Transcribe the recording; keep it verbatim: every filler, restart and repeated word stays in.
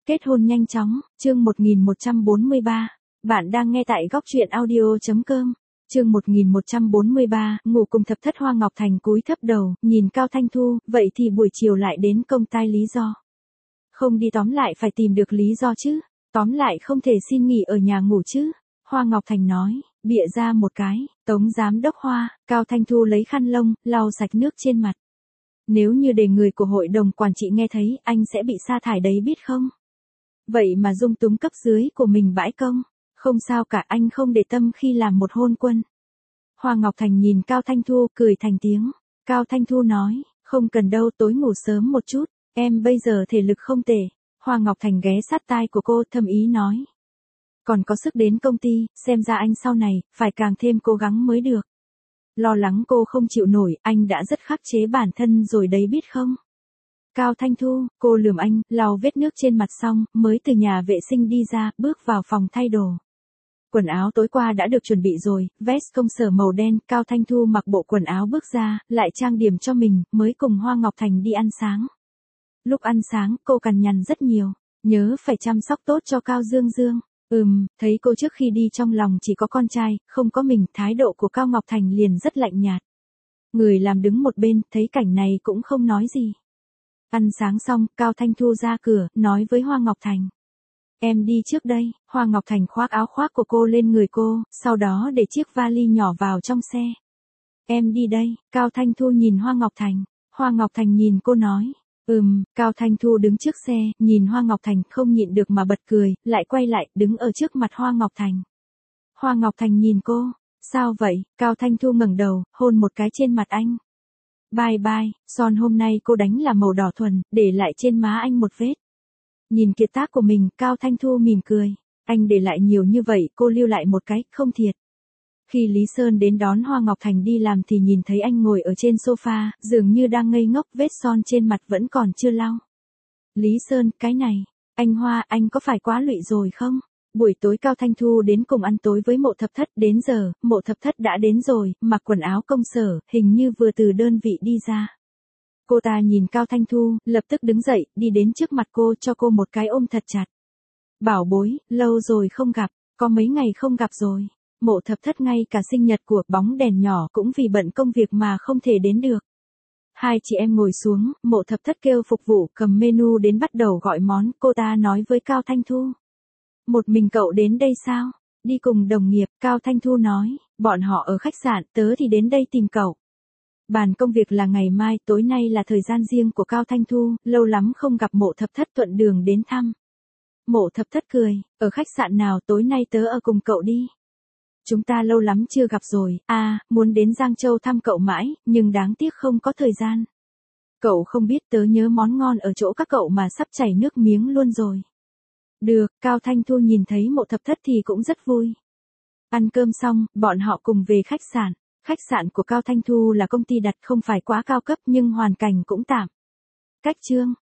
Kết hôn nhanh chóng, chương một nghìn một trăm bốn mươi ba. Bạn đang nghe tại góc truyện audio.com. Chương một nghìn một trăm bốn mươi ba, ngủ cùng thập thất Hoa Ngọc Thành cúi thấp đầu, nhìn Cao Thanh Thu, vậy thì buổi chiều lại đến công tai lý do. Không đi tóm lại phải tìm được lý do chứ, tóm lại không thể xin nghỉ ở nhà ngủ chứ. Hoa Ngọc Thành nói, bịa ra một cái, Tống giám đốc Hoa. Cao Thanh Thu lấy khăn lông, lau sạch nước trên mặt. Nếu như để người của hội đồng quản trị nghe thấy, anh sẽ bị sa thải đấy biết không? Vậy mà dung túng cấp dưới của mình bãi công. Không sao cả, anh không để tâm khi làm một hôn quân. Hoa Ngọc Thành nhìn Cao Thanh Thu cười thành tiếng. Cao Thanh Thu nói, không cần đâu, tối ngủ sớm một chút, em bây giờ thể lực không tệ. Hoa Ngọc Thành ghé sát tai của cô thâm ý nói. Còn có sức đến công ty, xem ra anh sau này, phải càng thêm cố gắng mới được. Lo lắng cô không chịu nổi, anh đã rất khắc chế bản thân rồi đấy biết không? Cao Thanh Thu, cô lườm anh, lau vết nước trên mặt xong, mới từ nhà vệ sinh đi ra, bước vào phòng thay đồ. Quần áo tối qua đã được chuẩn bị rồi, vest công sở màu đen, Cao Thanh Thu mặc bộ quần áo bước ra, lại trang điểm cho mình, mới cùng Hoa Ngọc Thành đi ăn sáng. Lúc ăn sáng, cô cằn nhằn rất nhiều, nhớ phải chăm sóc tốt cho Cao Dương Dương. Ừm, thấy cô trước khi đi trong lòng chỉ có con trai, không có mình, thái độ của Cao Ngọc Thành liền rất lạnh nhạt. Người làm đứng một bên, thấy cảnh này cũng không nói gì. Ăn sáng xong, Cao Thanh Thu ra cửa, nói với Hoa Ngọc Thành. Em đi trước đây. Hoa Ngọc Thành khoác áo khoác của cô lên người cô, sau đó để chiếc vali nhỏ vào trong xe. Em đi đây. Cao Thanh Thu nhìn Hoa Ngọc Thành. Hoa Ngọc Thành nhìn cô nói. Ừm, Cao Thanh Thu đứng trước xe, nhìn Hoa Ngọc Thành không nhịn được mà bật cười, lại quay lại, đứng ở trước mặt Hoa Ngọc Thành. Hoa Ngọc Thành nhìn cô. Sao vậy? Cao Thanh Thu ngẩng đầu, hôn một cái trên mặt anh. Bye bye, son hôm nay cô đánh là màu đỏ thuần, để lại trên má anh một vết. Nhìn kiệt tác của mình, Cao Thanh Thu mỉm cười. Anh để lại nhiều như vậy, cô lưu lại một cái, không thiệt. Khi Lý Sơn đến đón Hoa Ngọc Thành đi làm thì nhìn thấy anh ngồi ở trên sofa, dường như đang ngây ngốc, vết son trên mặt vẫn còn chưa lau. Lý Sơn, cái này, anh Hoa, anh có phải quá lụy rồi không? Buổi tối Cao Thanh Thu đến cùng ăn tối với Mộ Thập Thất, đến giờ, Mộ Thập Thất đã đến rồi, mặc quần áo công sở, hình như vừa từ đơn vị đi ra. Cô ta nhìn Cao Thanh Thu, lập tức đứng dậy, đi đến trước mặt cô, cho cô một cái ôm thật chặt. Bảo bối, lâu rồi không gặp, có mấy ngày không gặp rồi. Mộ Thập Thất ngay cả sinh nhật của bóng đèn nhỏ cũng vì bận công việc mà không thể đến được. Hai chị em ngồi xuống, Mộ Thập Thất kêu phục vụ cầm menu đến bắt đầu gọi món, cô ta nói với Cao Thanh Thu. Một mình cậu đến đây sao? Đi cùng đồng nghiệp, Cao Thanh Thu nói, bọn họ ở khách sạn, tớ thì đến đây tìm cậu. Bàn công việc là ngày mai, tối nay là thời gian riêng của Cao Thanh Thu, lâu lắm không gặp Mộ Thập Thất, thuận đường đến thăm. Mộ Thập Thất cười, ở khách sạn nào, tối nay tớ ở cùng cậu đi. Chúng ta lâu lắm chưa gặp rồi, à, muốn đến Giang Châu thăm cậu mãi, nhưng đáng tiếc không có thời gian. Cậu không biết tớ nhớ món ngon ở chỗ các cậu mà sắp chảy nước miếng luôn rồi. Được, Cao Thanh Thu nhìn thấy Mộ Thập Thất thì cũng rất vui. Ăn cơm xong, bọn họ cùng về khách sạn. Khách sạn của Cao Thanh Thu là công ty đặt, không phải quá cao cấp nhưng hoàn cảnh cũng tạm. Cách trương,